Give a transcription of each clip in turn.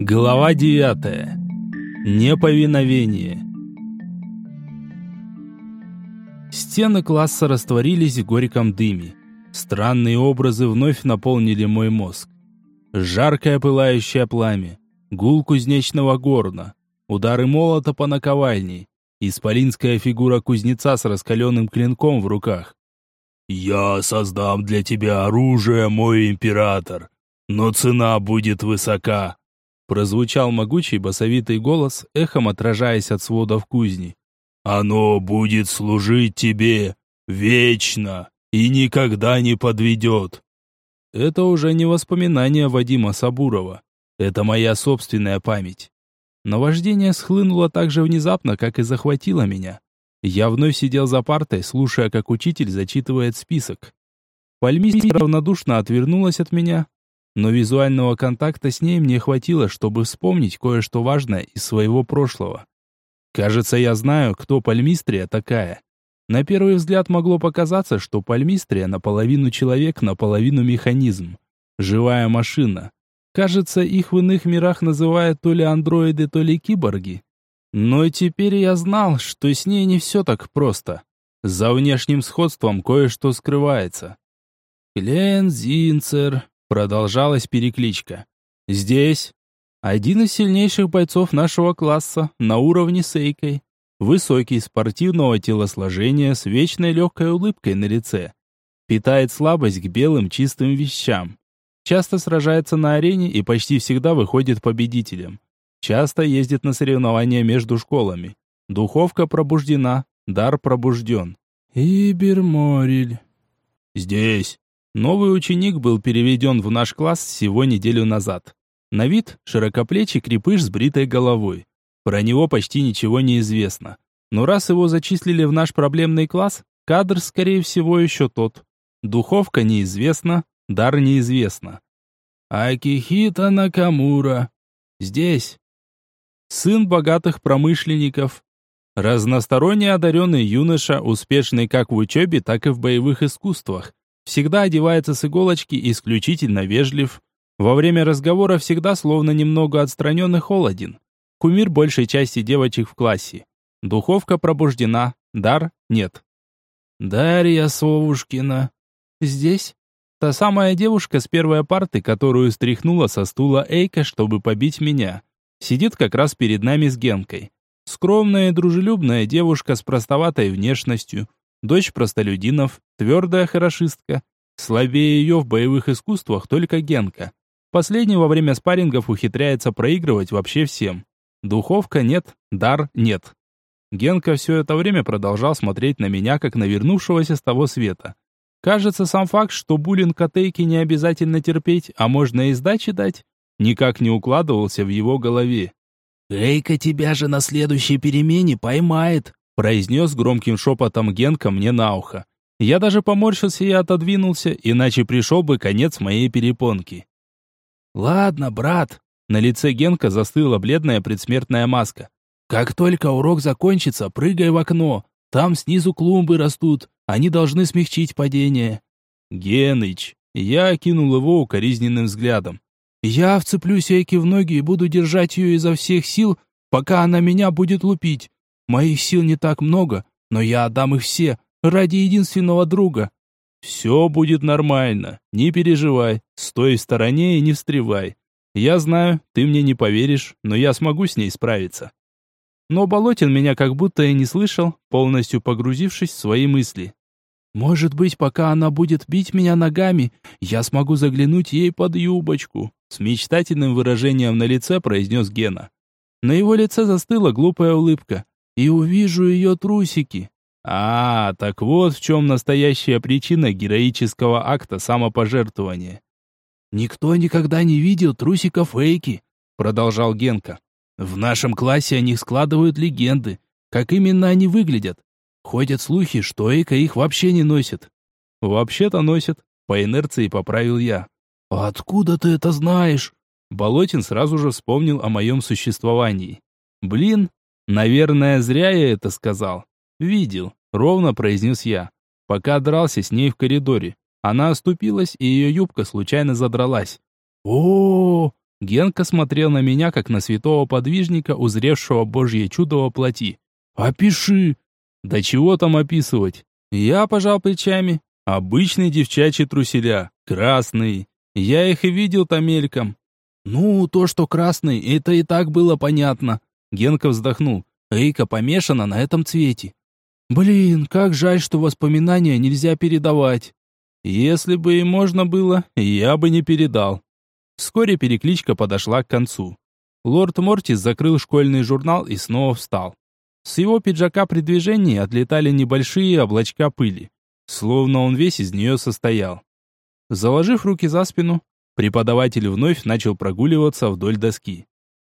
Глава 9. Неповиновение. Стены класса растворились в горьком дыме. Странные образы вновь наполнили мой мозг. Жаркое пылающее пламя, гул кузнечного горна, удары молота по наковальне, исполинская фигура кузнеца с раскаленным клинком в руках. «Я создам для тебя оружие, мой император, но цена будет высока», прозвучал могучий басовитый голос, эхом отражаясь от сводов кузни. «Оно будет служить тебе вечно и никогда не подведет». Это уже не воспоминания Вадима Сабурова. Это моя собственная память. Наваждение схлынуло так же внезапно, как и захватило меня. Я вновь сидел за партой, слушая, как учитель зачитывает список. Пальмистер равнодушно отвернулась от меня, но визуального контакта с ней мне хватило, чтобы вспомнить кое-что важное из своего прошлого. Кажется, я знаю, кто Пальмистрия такая. На первый взгляд могло показаться, что Пальмистрия наполовину человек, наполовину механизм. Живая машина. Кажется, их в иных мирах называют то ли андроиды, то ли киборги. Но теперь я знал, что с ней не все так просто. За внешним сходством кое-что скрывается. «Клен Зинцер», — продолжалась перекличка. «Здесь один из сильнейших бойцов нашего класса, на уровне с Эйкой. Высокий, спортивного телосложения, с вечной легкой улыбкой на лице. Питает слабость к белым чистым вещам. Часто сражается на арене и почти всегда выходит победителем. Часто ездит на соревнования между школами. Духовка пробуждена, дар пробужден. Ибермориль. Здесь. Новый ученик был переведен в наш класс всего неделю назад. На вид широкоплечий крепыш с бритой головой. Про него почти ничего не известно. Но раз его зачислили в наш проблемный класс, кадр, скорее всего, еще тот. Духовка неизвестна, дар неизвестно. Акихито Накамура. Здесь. Сын богатых промышленников. Разносторонне одаренный юноша, успешный как в учебе, так и в боевых искусствах. Всегда одевается с иголочки, исключительно вежлив. Во время разговора всегда словно немного отстранен и холоден. Кумир большей части девочек в классе. Духовка пробуждена, дар нет. Дарья Совушкина. Здесь. Та самая девушка с первой парты, которую стряхнула со стула Эйка, чтобы побить меня. Сидит как раз перед нами с Генкой. Скромная и дружелюбная девушка с простоватой внешностью. Дочь простолюдинов, твердая хорошистка. Слабее ее в боевых искусствах только Генка. Последний во время спаррингов ухитряется проигрывать вообще всем. Духовка нет, дар нет. Генка все это время продолжал смотреть на меня, как на вернувшегося с того света. Кажется, сам факт, что буллинг от Эйки не обязательно терпеть, а можно и сдачи дать, никак не укладывался в его голове. «Эйка тебя же на следующей перемене поймает», произнес громким шепотом Генка мне на ухо. Я даже поморщился и отодвинулся, иначе пришел бы конец моей перепонки. «Ладно, брат». На лице Генка застыла бледная предсмертная маска. «Как только урок закончится, прыгай в окно. Там снизу клумбы растут, они должны смягчить падение». «Геныч». Я окинул его укоризненным взглядом. «Я вцеплюсь Эйке в ноги и буду держать ее изо всех сил, пока она меня будет лупить. Моих сил не так много, но я отдам их все, ради единственного друга». «Все будет нормально, не переживай, стой в стороне и не встревай. Я знаю, ты мне не поверишь, но я смогу с ней справиться». Но Болотин меня как будто и не слышал, полностью погрузившись в свои мысли. «Может быть, пока она будет бить меня ногами, я смогу заглянуть ей под юбочку», с мечтательным выражением на лице произнес Гена. На его лице застыла глупая улыбка. «И увижу ее трусики». Так вот в чем настоящая причина героического акта самопожертвования. «Никто никогда не видел трусиков Эйки», продолжал Генка. «В нашем классе о них складывают легенды, как именно они выглядят. Ходят слухи, что Эйка их вообще не носит». «Вообще-то носит», по инерции поправил я. «Откуда ты это знаешь?» Болотин сразу же вспомнил о моем существовании. «Блин, наверное, зря я это сказал». «Видел», — ровно произнес я, пока дрался с ней в коридоре. Она оступилась, и ее юбка случайно задралась. О, Генка смотрел на меня, как на святого подвижника, узревшего Божье чудо во плоти. «Опиши!» «Да чего там описывать?» Я пожал плечами. «Обычные девчачьи труселя, красные. Я их и видел-то мельком». «Ну, то, что красный, это и так было понятно». Генка вздохнул. «Эйка помешана на этом цвете». «Блин, как жаль, что воспоминания нельзя передавать». «Если бы и можно было, я бы не передал». Вскоре перекличка подошла к концу. Лорд Мортис закрыл школьный журнал и снова встал. С его пиджака при движении отлетали небольшие облачка пыли, словно он весь из нее состоял. Заложив руки за спину, преподаватель вновь начал прогуливаться вдоль доски.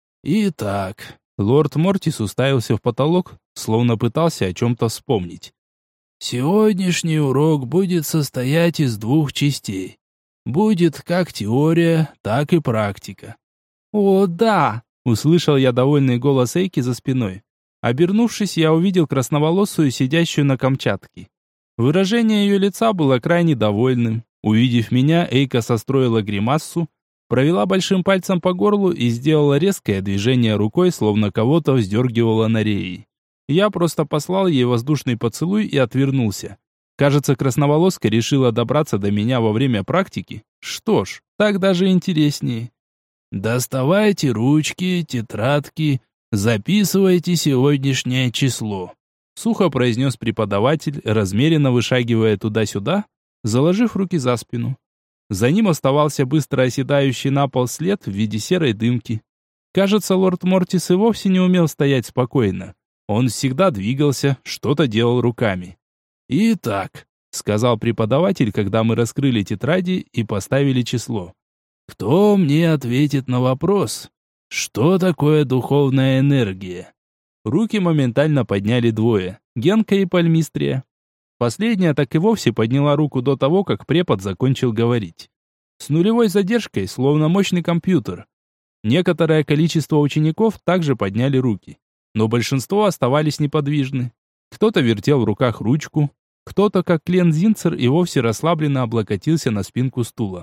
«Итак», лорд Мортис уставился в потолок, словно пытался о чем-то вспомнить. «Сегодняшний урок будет состоять из 2 частей. Будет как теория, так и практика». «О, да!» — услышал я довольный голос Эйки за спиной. Обернувшись, я увидел красноволосую, сидящую на Камчатке. Выражение ее лица было крайне довольным. Увидев меня, Эйка состроила гримассу, провела большим пальцем по горлу и сделала резкое движение рукой, словно кого-то вздергивала на реи. Я просто послал ей воздушный поцелуй и отвернулся. Кажется, красноволоска решила добраться до меня во время практики. Что ж, так даже интереснее. «Доставайте ручки, тетрадки, записывайте сегодняшнее число», сухо произнес преподаватель, размеренно вышагивая туда-сюда, заложив руки за спину. За ним оставался быстро оседающий на пол след в виде серой дымки. Кажется, лорд Мортис и вовсе не умел стоять спокойно. Он всегда двигался, что-то делал руками. «Итак», — сказал преподаватель, когда мы раскрыли тетради и поставили число. «Кто мне ответит на вопрос, что такое духовная энергия?» Руки моментально подняли 2, Генка и Пальмистрия. Последняя так и вовсе подняла руку до того, как препод закончил говорить. С нулевой задержкой, словно мощный компьютер. Некоторое количество учеников также подняли руки, но большинство оставались неподвижны. Кто-то вертел в руках ручку, кто-то, как Клен Зинцер, и вовсе расслабленно облокотился на спинку стула.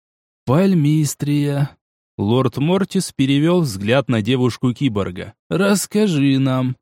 «Пальмистрия», — лорд Мортис перевел взгляд на девушку-киборга. «Расскажи нам».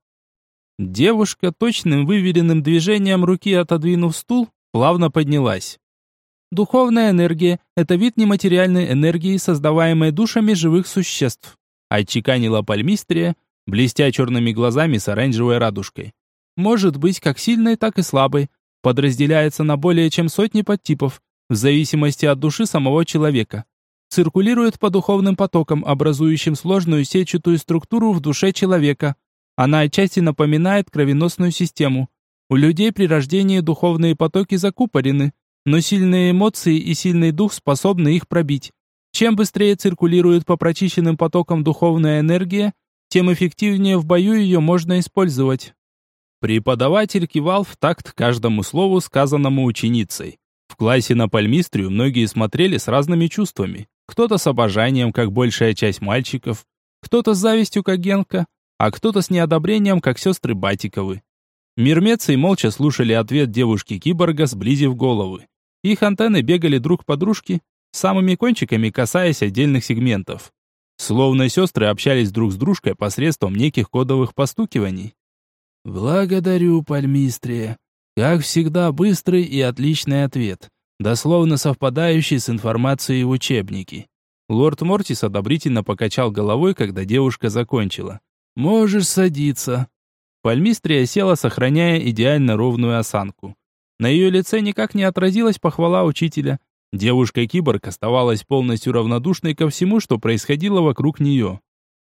Девушка, точным выверенным движением руки отодвинув стул, плавно поднялась. «Духовная энергия – это вид нематериальной энергии, создаваемой душами живых существ», – отчеканила Пальмистрия, блестя черными глазами с оранжевой радужкой. «Может быть как сильной, так и слабой. Подразделяется на более чем 100 подтипов, в зависимости от души самого человека. Циркулирует по духовным потокам, образующим сложную сетчатую структуру в душе человека. Она отчасти напоминает кровеносную систему. У людей при рождении духовные потоки закупорены, но сильные эмоции и сильный дух способны их пробить. Чем быстрее циркулирует по прочищенным потокам духовная энергия, тем эффективнее в бою ее можно использовать». Преподаватель кивал в такт каждому слову, сказанному ученицей. В классе на Пальмистрию многие смотрели с разными чувствами. Кто-то с обожанием, как большая часть мальчиков, кто-то с завистью, как Генка, а кто-то с неодобрением, как сестры Батиковы. Мирмецы молча слушали ответ девушки-киборга, сблизив головы. Их антенны бегали друг по дружке, самыми кончиками касаясь отдельных сегментов. Словно сестры общались друг с дружкой посредством неких кодовых постукиваний. «Благодарю, Пальмистрия. Как всегда, быстрый и отличный ответ, дословно совпадающий с информацией в учебнике». Лорд Мортис одобрительно покачал головой, когда девушка закончила. «Можешь садиться». Пальмистрия села, сохраняя идеально ровную осанку. На ее лице никак не отразилась похвала учителя. Девушка-киборг оставалась полностью равнодушной ко всему, что происходило вокруг нее.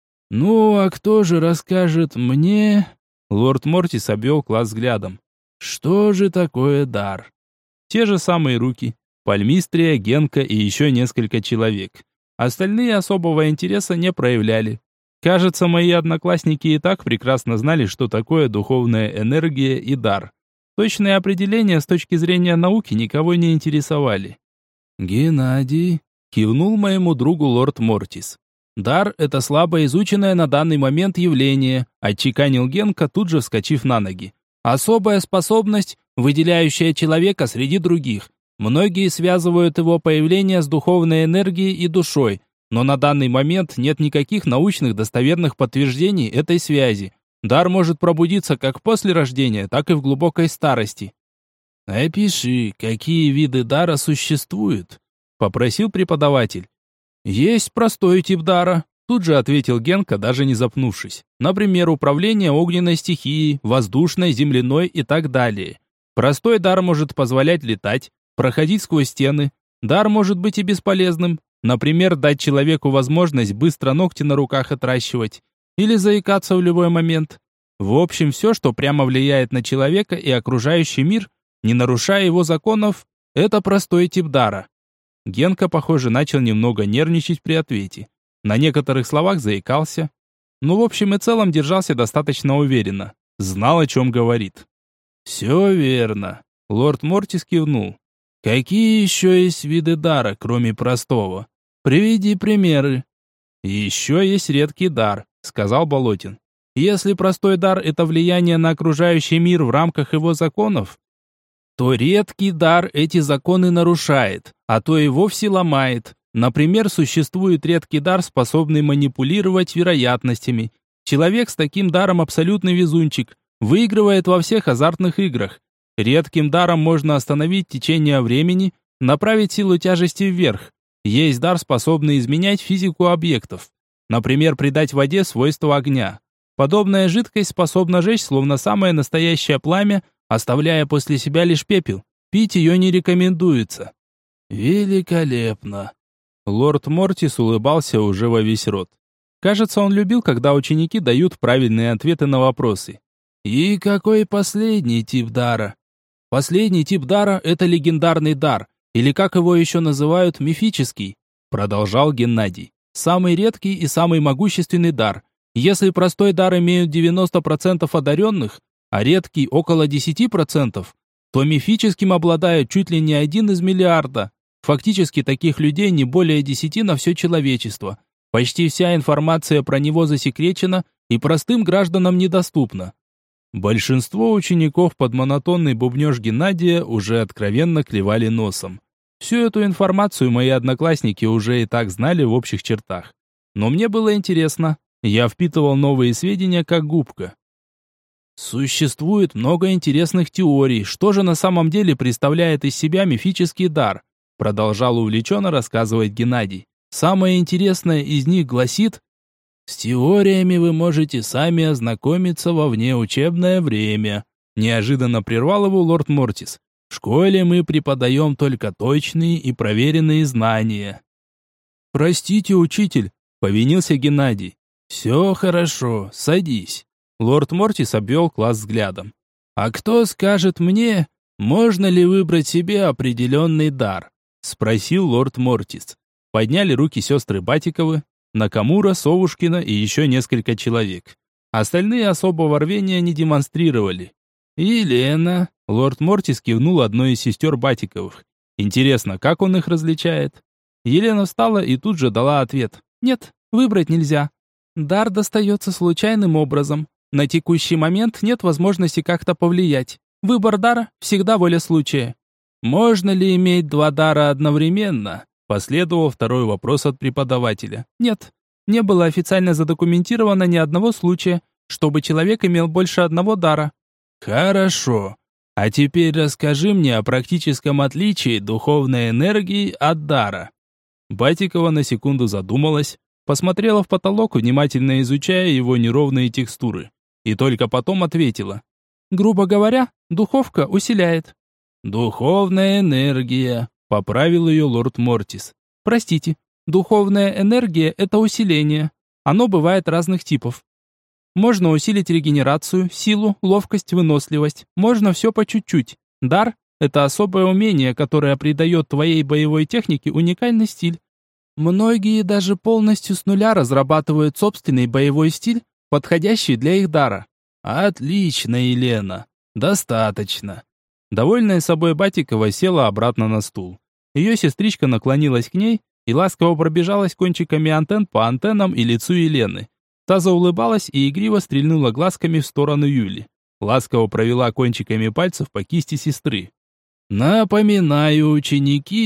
«Ну, а кто же расскажет мне...» Лорд Мортис обвел класс взглядом. «Что же такое дар?» Те же самые руки. Пальмистрия, Генка и еще несколько человек. Остальные особого интереса не проявляли. Кажется, мои одноклассники и так прекрасно знали, что такое духовная энергия и дар. Точные определения с точки зрения науки никого не интересовали. «Геннадий», — кивнул моему другу лорд Мортис. «Дар — это слабо изученное на данный момент явление», — отчеканил Генка, тут же вскочив на ноги. «Особая способность, выделяющая человека среди других. Многие связывают его появление с духовной энергией и душой, Но на данный момент нет никаких научных достоверных подтверждений этой связи. Дар может пробудиться как после рождения, так и в глубокой старости. «Опиши, какие виды дара существуют?» – попросил преподаватель. «Есть простой тип дара», – тут же ответил Генка, даже не запнувшись. «Например, управление огненной стихией, воздушной, земляной и так далее. Простой дар может позволять летать, проходить сквозь стены. Дар может быть и бесполезным. Например, дать человеку возможность быстро ногти на руках отращивать или заикаться в любой момент. В общем, все, что прямо влияет на человека и окружающий мир, не нарушая его законов, это простой тип дара». Генка, похоже, начал немного нервничать при ответе. На некоторых словах заикался. Но в общем и целом держался достаточно уверенно. Знал, о чем говорит. «Все верно», — лорд Мортис кивнул. «Какие еще есть виды дара, кроме простого? Приведи примеры». «Еще есть редкий дар», — сказал Болотин. «Если простой дар — это влияние на окружающий мир в рамках его законов, то редкий дар эти законы нарушает, а то и вовсе ломает. Например, существует редкий дар, способный манипулировать вероятностями. Человек с таким даром абсолютный везунчик, выигрывает во всех азартных играх. Редким даром можно остановить течение времени, направить силу тяжести вверх. Есть дар, способный изменять физику объектов. Например, придать воде свойства огня. Подобная жидкость способна жечь, словно самое настоящее пламя, оставляя после себя лишь пепел. Пить ее не рекомендуется». «Великолепно!» Лорд Мортис улыбался уже во весь рот. Кажется, он любил, когда ученики дают правильные ответы на вопросы. «И какой последний тип дара?» «Последний тип дара – это легендарный дар, или как его еще называют, мифический», продолжал Геннадий. «Самый редкий и самый могущественный дар. Если простой дар имеют 90% одаренных, а редкий около 10%, то мифическим обладают чуть ли не 1 из миллиарда. Фактически таких людей не более 10 на все человечество. Почти вся информация про него засекречена и простым гражданам недоступна». Большинство учеников под монотонный бубнёж Геннадия уже откровенно клевали носом. Всю эту информацию мои одноклассники уже и так знали в общих чертах. Но мне было интересно. Я впитывал новые сведения как губка. Существует много интересных теорий, что же на самом деле представляет из себя мифический дар, продолжал увлеченно рассказывать Геннадий. Самое интересное из них гласит: с теориями вы можете сами ознакомиться во внеучебное время. Неожиданно прервал его лорд Мортис. В школе мы преподаем только точные и проверенные знания. Простите, учитель, повинился Геннадий. Все хорошо, садись. Лорд Мортис обвел класс взглядом. «А кто скажет мне, можно ли выбрать себе определенный дар?» Спросил лорд Мортис. Подняли руки сестры Батиковы, Накамура, Совушкина и еще несколько человек. Остальные особого рвения не демонстрировали. «Елена», лорд Мортис кивнул одной из сестер Батиковых. «Интересно, как он их различает?» Елена встала и тут же дала ответ. «Нет, выбрать нельзя. Дар достается случайным образом. На текущий момент нет возможности как-то повлиять. Выбор дара всегда воля случая». «Можно ли иметь 2 дара одновременно?» Последовал второй вопрос от преподавателя. «Нет, не было официально задокументировано ни одного случая, чтобы человек имел больше одного дара». «Хорошо. А теперь расскажи мне о практическом отличии духовной энергии от дара». Батикова на секунду задумалась, посмотрела в потолок, внимательно изучая его неровные текстуры. И только потом ответила. «Грубо говоря, духовка усиляет». «Духовная энергия», — поправил ее лорд Мортис. «Простите, духовная энергия — это усиление. Оно бывает разных типов. Можно усилить регенерацию, силу, ловкость, выносливость. Можно все по чуть-чуть. Дар — это особое умение, которое придает твоей боевой технике уникальный стиль. Многие даже полностью с нуля разрабатывают собственный боевой стиль, подходящий для их дара». «Отлично, Елена. Достаточно». Довольная собой Батикова села обратно на стул. Ее сестричка наклонилась к ней и ласково пробежалась кончиками антенн по антеннам и лицу Елены. Та заулыбалась и игриво стрельнула глазками в сторону Юли. Ласково провела кончиками пальцев по кисти сестры. «Напоминаю, ученики,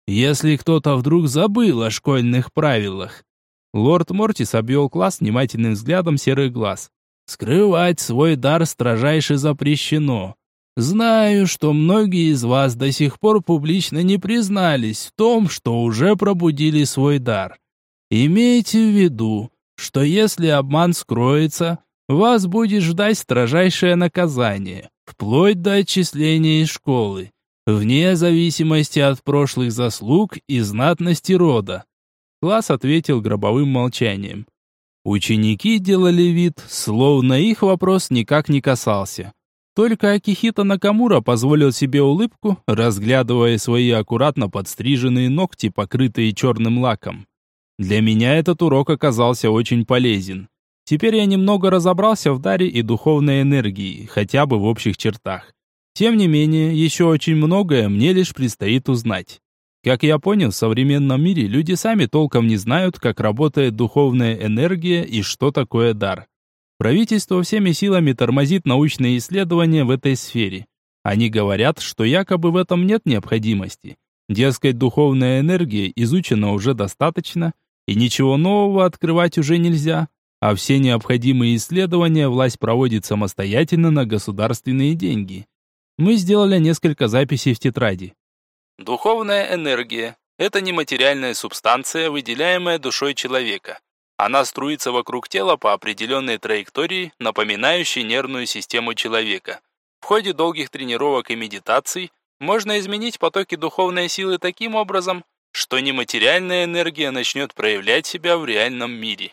если кто-то вдруг забыл о школьных правилах». Лорд Мортис обвел класс внимательным взглядом серых глаз. «Скрывать свой дар строжайше запрещено. Знаю, что многие из вас до сих пор публично не признались в том, что уже пробудили свой дар. Имейте в виду, что если обман скроется, вас будет ждать строжайшее наказание, вплоть до отчисления из школы, вне зависимости от прошлых заслуг и знатности рода». Класс ответил гробовым молчанием. Ученики делали вид, словно их вопрос никак не касался. Только Акихито Накамура позволил себе улыбку, разглядывая свои аккуратно подстриженные ногти, покрытые черным лаком. Для меня этот урок оказался очень полезен. Теперь я немного разобрался в даре и духовной энергии, хотя бы в общих чертах. Тем не менее, еще очень многое мне лишь предстоит узнать. Как я понял, в современном мире люди сами толком не знают, как работает духовная энергия и что такое дар. Правительство всеми силами тормозит научные исследования в этой сфере. Они говорят, что якобы в этом нет необходимости. Дескать, духовная энергия изучена уже достаточно, и ничего нового открывать уже нельзя, а все необходимые исследования власть проводит самостоятельно на государственные деньги. Мы сделали несколько записей в тетради. Духовная энергия – это нематериальная субстанция, выделяемая душой человека. Она струится вокруг тела по определенной траектории, напоминающей нервную систему человека. В ходе долгих тренировок и медитаций можно изменить потоки духовной силы таким образом, что нематериальная энергия начнет проявлять себя в реальном мире.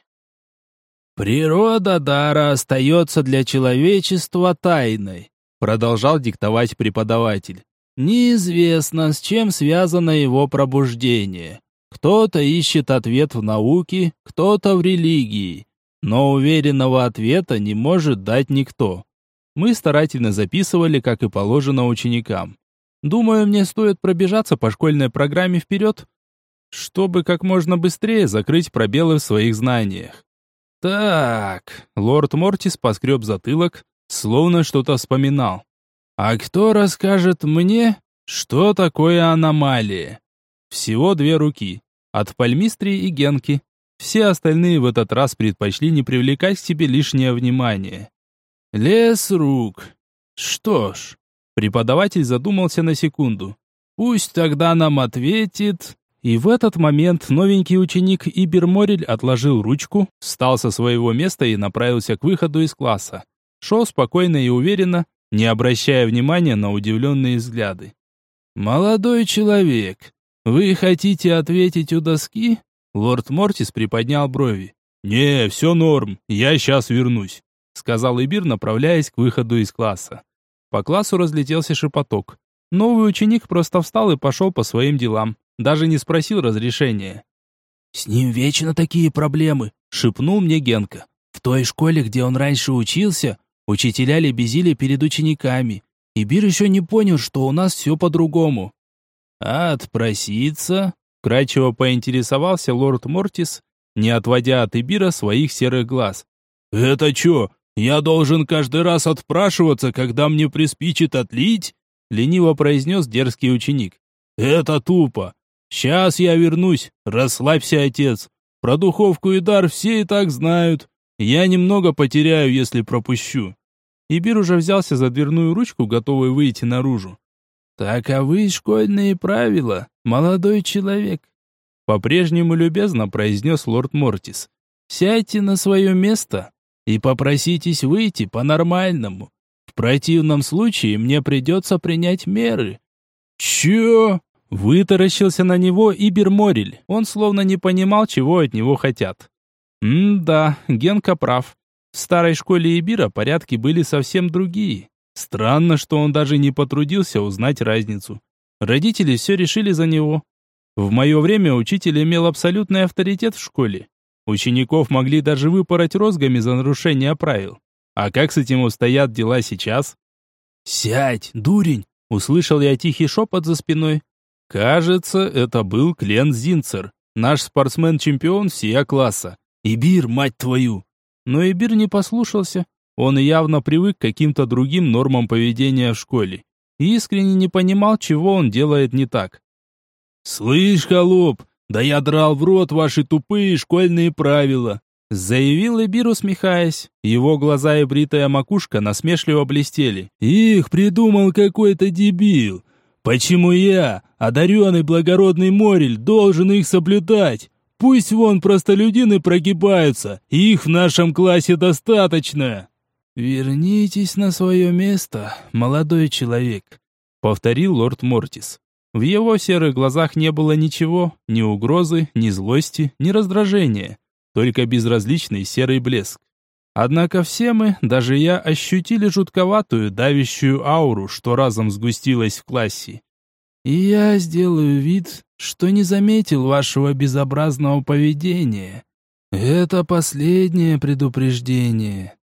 «Природа дара остается для человечества тайной», продолжал диктовать преподаватель. «Неизвестно, с чем связано его пробуждение. Кто-то ищет ответ в науке, кто-то в религии, но уверенного ответа не может дать никто». Мы старательно записывали, как и положено ученикам. Думаю, мне стоит пробежаться по школьной программе вперед, чтобы как можно быстрее закрыть пробелы в своих знаниях. Так, лорд Мортис поскреб затылок, словно что-то вспоминал. А кто расскажет мне, что такое аномалия? Всего 2 руки. От Пальмистрии и Генки. Все остальные в этот раз предпочли не привлекать к себе лишнее внимание. Лес рук. Что ж, преподаватель задумался на секунду. Пусть тогда нам ответит. И в этот момент новенький ученик Ибер Морель отложил ручку, встал со своего места и направился к выходу из класса. Шел спокойно и уверенно, не обращая внимания на удивленные взгляды. «Молодой человек, вы хотите ответить у доски?» Лорд Мортис приподнял брови. «Не, все норм, я сейчас вернусь», сказал Ибир, направляясь к выходу из класса. По классу разлетелся шепоток. Новый ученик просто встал и пошел по своим делам, даже не спросил разрешения. «С ним вечно такие проблемы», шепнул мне Генка. «В той школе, где он раньше учился, учителя лебезили перед учениками. И Бир еще не понял, что у нас все по-другому». «Отпроситься?» — кратчево поинтересовался лорд Мортис, не отводя от Ибира своих серых глаз. «Это че, я должен каждый раз отпрашиваться, когда мне приспичит отлить?» — лениво произнес дерзкий ученик. «Это тупо. Сейчас я вернусь, расслабься, отец. Про духовку и дар все и так знают. Я немного потеряю, если пропущу». Ибир уже взялся за дверную ручку, готовый выйти наружу. «Таковы школьные правила, молодой человек», — по-прежнему любезно произнес лорд Мортис. «Сядьте на свое место и попроситесь выйти по-нормальному. В противном случае мне придется принять меры». «Чё?» — вытаращился на него Ибер Морель. Он словно не понимал, чего от него хотят. Да, Генка прав. В старой школе Ибира порядки были совсем другие. Странно, что он даже не потрудился узнать разницу. Родители все решили за него. В мое время учитель имел абсолютный авторитет в школе. Учеников могли даже выпороть розгами за нарушение правил. А как с этим обстоят дела сейчас? «Сядь, дурень!» — услышал я тихий шепот за спиной. Кажется, это был Клен Зинцер, наш спортсмен-чемпион всея класса. «Ибир, мать твою!» Но Ибир не послушался. Он явно привык к каким-то другим нормам поведения в школе и искренне не понимал, чего он делает не так. «Слышь, холоп, да я драл в рот ваши тупые школьные правила», заявил Эбир, усмехаясь. Его глаза и бритая макушка насмешливо блестели. «Их придумал какой-то дебил. Почему я, одаренный благородный Морель, должен их соблюдать? Пусть вон простолюдины прогибаются, их в нашем классе достаточно». «Вернитесь на свое место, молодой человек», — повторил лорд Мортис. В его серых глазах не было ничего, ни угрозы, ни злости, ни раздражения, только безразличный серый блеск. Однако все мы, даже я, ощутили жутковатую, давящую ауру, что разом сгустилась в классе. «И я сделаю вид, что не заметил вашего безобразного поведения. Это последнее предупреждение».